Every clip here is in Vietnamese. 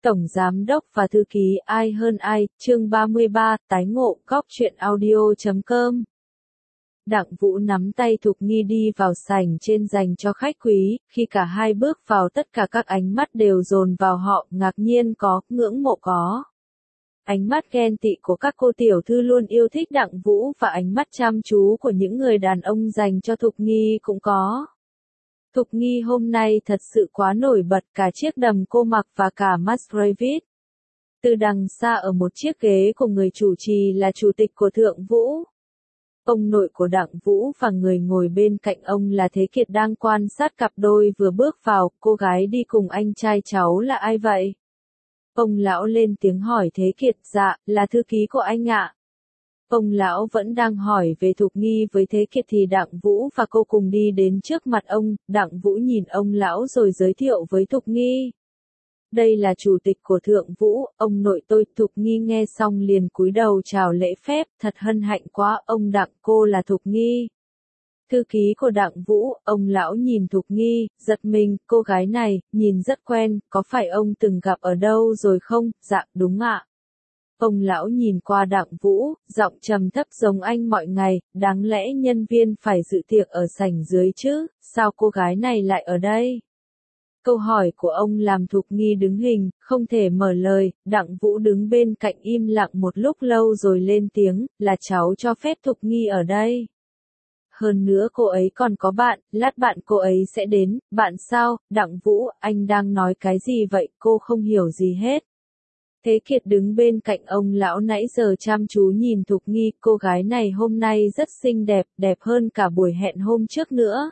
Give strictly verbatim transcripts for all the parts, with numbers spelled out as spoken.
Tổng Giám đốc và Thư ký ai hơn ai, chương ba mươi ba, tái ngộ, góc truyện audio chấm com. Đặng Vũ nắm tay Thục Nghi đi vào sảnh trên dành cho khách quý, khi cả hai bước vào tất cả các ánh mắt đều dồn vào họ, ngạc nhiên có, ngưỡng mộ có. Ánh mắt ghen tị của các cô tiểu thư luôn yêu thích Đặng Vũ và ánh mắt chăm chú của những người đàn ông dành cho Thục Nghi cũng có. Thục Nghi hôm nay thật sự quá nổi bật, cả chiếc đầm cô mặc và cả masquerade. Từ đằng xa ở một chiếc ghế của người chủ trì là chủ tịch của Thượng Vũ. Ông nội của Đặng Vũ và người ngồi bên cạnh ông là Thế Kiệt đang quan sát cặp đôi vừa bước vào, cô gái đi cùng anh trai cháu là ai vậy? Ông lão lên tiếng hỏi Thế Kiệt, dạ, là thư ký của anh ạ. Ông lão vẫn đang hỏi về Thục Nghi với Thế Kiệt thì Đặng Vũ và cô cùng đi đến trước mặt ông, Đặng Vũ nhìn ông lão rồi giới thiệu với Thục Nghi. Đây là chủ tịch của Thượng Vũ, ông nội tôi. Thục Nghi nghe xong liền cúi đầu chào lễ phép, thật hân hạnh quá, ông Đặng, cô là Thục Nghi. Thư ký của Đặng Vũ, ông lão nhìn Thục Nghi, giật mình, cô gái này, nhìn rất quen, có phải ông từng gặp ở đâu rồi không? Dạ, đúng ạ. Ông lão nhìn qua Đặng Vũ, giọng trầm thấp giống anh mọi ngày, đáng lẽ nhân viên phải dự tiệc ở sảnh dưới chứ, sao cô gái này lại ở đây? Câu hỏi của ông làm Thục Nghi đứng hình, không thể mở lời, Đặng Vũ đứng bên cạnh im lặng một lúc lâu rồi lên tiếng, là cháu cho phép Thục Nghi ở đây. Hơn nữa cô ấy còn có bạn, lát bạn cô ấy sẽ đến, bạn sao? Đặng Vũ, anh đang nói cái gì vậy? Cô không hiểu gì hết. Thế Kiệt đứng bên cạnh ông lão nãy giờ chăm chú nhìn Thục Nghi, cô gái này hôm nay rất xinh đẹp, đẹp hơn cả buổi hẹn hôm trước nữa.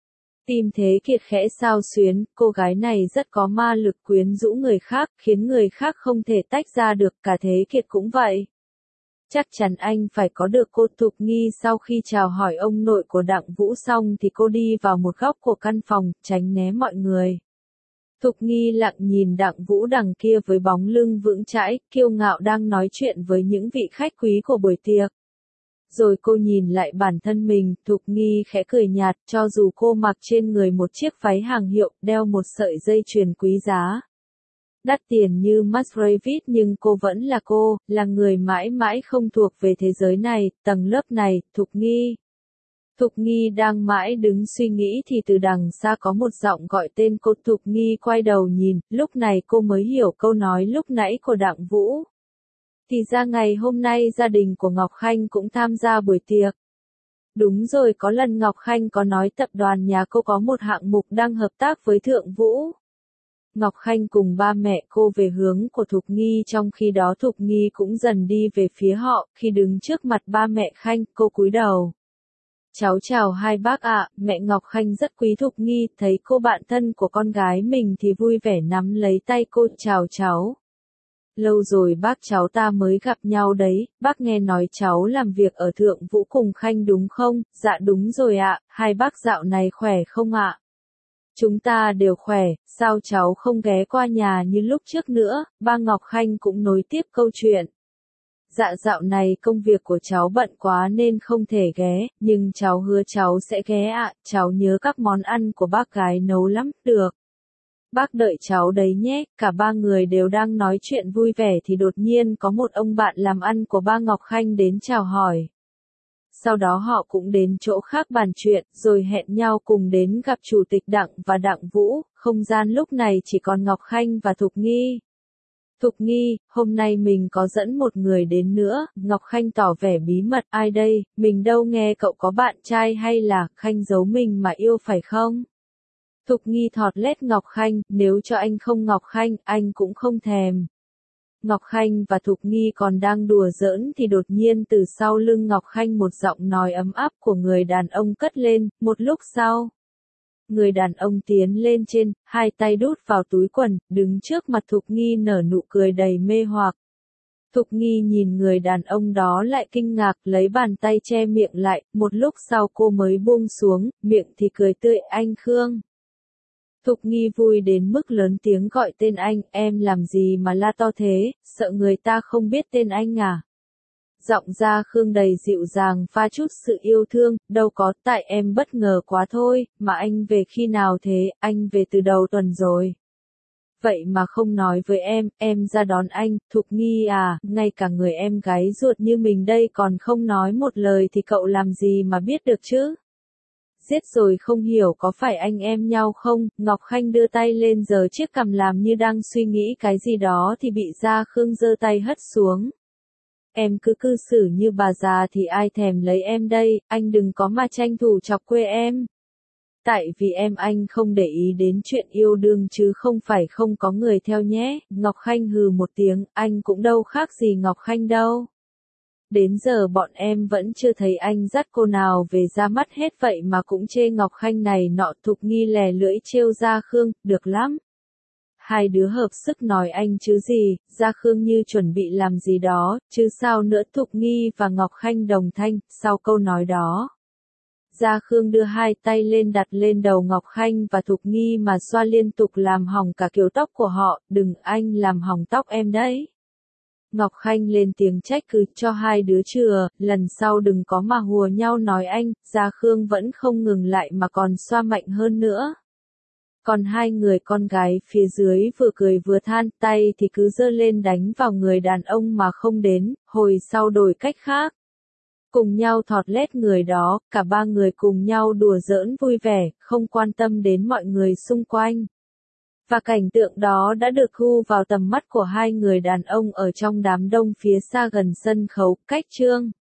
Tim Thế Kiệt khẽ xao xuyến, cô gái này rất có ma lực quyến rũ người khác, khiến người khác không thể tách ra được, cả Thế Kiệt cũng vậy. Chắc chắn anh phải có được cô. Thục Nghi sau khi chào hỏi ông nội của Đặng Vũ xong thì cô đi vào một góc của căn phòng, tránh né mọi người. Thục Nghi lặng nhìn Đặng Vũ đằng kia với bóng lưng vững chãi, kiêu ngạo đang nói chuyện với những vị khách quý của buổi tiệc. Rồi cô nhìn lại bản thân mình, Thục Nghi khẽ cười nhạt, cho dù cô mặc trên người một chiếc váy hàng hiệu, đeo một sợi dây chuyền quý giá. Đắt tiền như masquerade nhưng cô vẫn là cô, là người mãi mãi không thuộc về thế giới này, tầng lớp này, Thục Nghi. Thục Nghi đang mãi đứng suy nghĩ thì từ đằng xa có một giọng gọi tên cô. Thục Nghi quay đầu nhìn, lúc này cô mới hiểu câu nói lúc nãy của Đặng Vũ. Thì ra ngày hôm nay gia đình của Ngọc Khanh cũng tham gia buổi tiệc. Đúng rồi, có lần Ngọc Khanh có nói tập đoàn nhà cô có một hạng mục đang hợp tác với Thượng Vũ. Ngọc Khanh cùng ba mẹ cô về hướng của Thục Nghi, trong khi đó Thục Nghi cũng dần đi về phía họ, khi đứng trước mặt ba mẹ Khanh, cô cúi đầu. Cháu chào hai bác ạ, mẹ Ngọc Khanh rất quý Thục Nghi, thấy cô bạn thân của con gái mình thì vui vẻ nắm lấy tay cô, chào cháu. Lâu rồi bác cháu ta mới gặp nhau đấy, bác nghe nói cháu làm việc ở Thượng Vũ cùng Khanh đúng không? Dạ đúng rồi ạ, hai bác dạo này khỏe không ạ? Chúng ta đều khỏe, sao cháu không ghé qua nhà như lúc trước nữa? Ba Ngọc Khanh cũng nối tiếp câu chuyện. Dạ dạo này công việc của cháu bận quá nên không thể ghé, nhưng cháu hứa cháu sẽ ghé ạ, cháu nhớ các món ăn của bác gái nấu lắm, được. Bác đợi cháu đấy nhé. Cả ba người đều đang nói chuyện vui vẻ thì đột nhiên có một ông bạn làm ăn của ba Ngọc Khanh đến chào hỏi. Sau đó họ cũng đến chỗ khác bàn chuyện, rồi hẹn nhau cùng đến gặp Chủ tịch Đặng và Đặng Vũ. Không gian lúc này chỉ còn Ngọc Khanh và Thục Nghi. Thục Nghi, hôm nay mình có dẫn một người đến nữa. Ngọc Khanh tỏ vẻ bí mật, ai đây? Mình đâu nghe cậu có bạn trai hay là Khanh giấu mình mà yêu phải không? Thục Nghi thọt lét Ngọc Khanh, nếu cho anh không Ngọc Khanh, anh cũng không thèm. Ngọc Khanh và Thục Nghi còn đang đùa giỡn thì đột nhiên từ sau lưng Ngọc Khanh một giọng nói ấm áp của người đàn ông cất lên, một lúc sau. Người đàn ông tiến lên trên, hai tay đút vào túi quần, đứng trước mặt Thục Nghi nở nụ cười đầy mê hoặc. Thục Nghi nhìn người đàn ông đó lại kinh ngạc, lấy bàn tay che miệng lại, một lúc sau cô mới buông xuống, miệng thì cười tươi, anh Khương. Thục Nghi vui đến mức lớn tiếng gọi tên anh, em làm gì mà la to thế, sợ người ta không biết tên anh à? Giọng ra Khương đầy dịu dàng pha chút sự yêu thương, đâu có, tại em bất ngờ quá thôi, mà anh về khi nào thế, anh về từ đầu tuần rồi. Vậy mà không nói với em, em ra đón anh, Thục Nghi à, ngay cả người em gái ruột như mình đây còn không nói một lời thì cậu làm gì mà biết được chứ? Giết rồi không hiểu có phải anh em nhau không? Ngọc Khanh đưa tay lên giở chiếc cằm làm như đang suy nghĩ cái gì đó thì bị Gia Khương giơ tay hất xuống. Em cứ cư xử như bà già thì ai thèm lấy em đây, anh đừng có mà tranh thủ chọc quê em. Tại vì em anh không để ý đến chuyện yêu đương chứ không phải không có người theo nhé. Ngọc Khanh hừ một tiếng, anh cũng đâu khác gì Ngọc Khanh đâu. Đến giờ bọn em vẫn chưa thấy anh dắt cô nào về ra mắt hết vậy mà cũng chê Ngọc Khanh này nọ. Thục Nghi lè lưỡi trêu Gia Khương, được lắm. Hai đứa hợp sức nói anh chứ gì, Gia Khương như chuẩn bị làm gì đó, chứ sao nữa. Thục Nghi và Ngọc Khanh đồng thanh, sau câu nói đó. Gia Khương đưa hai tay lên đặt lên đầu Ngọc Khanh và Thục Nghi mà xoa liên tục làm hỏng cả kiểu tóc của họ, đừng anh làm hỏng tóc em đấy. Ngọc Khanh lên tiếng trách cứ cho hai đứa chừa, lần sau đừng có mà hùa nhau nói anh. Gia Khương vẫn không ngừng lại mà còn xoa mạnh hơn nữa. Còn hai người con gái phía dưới vừa cười vừa than, tay thì cứ giơ lên đánh vào người đàn ông mà không đến, hồi sau đổi cách khác. Cùng nhau thọt lết người đó, cả ba người cùng nhau đùa giỡn vui vẻ, không quan tâm đến mọi người xung quanh. Và cảnh tượng đó đã được thu vào tầm mắt của hai người đàn ông ở trong đám đông phía xa gần sân khấu, cách Trương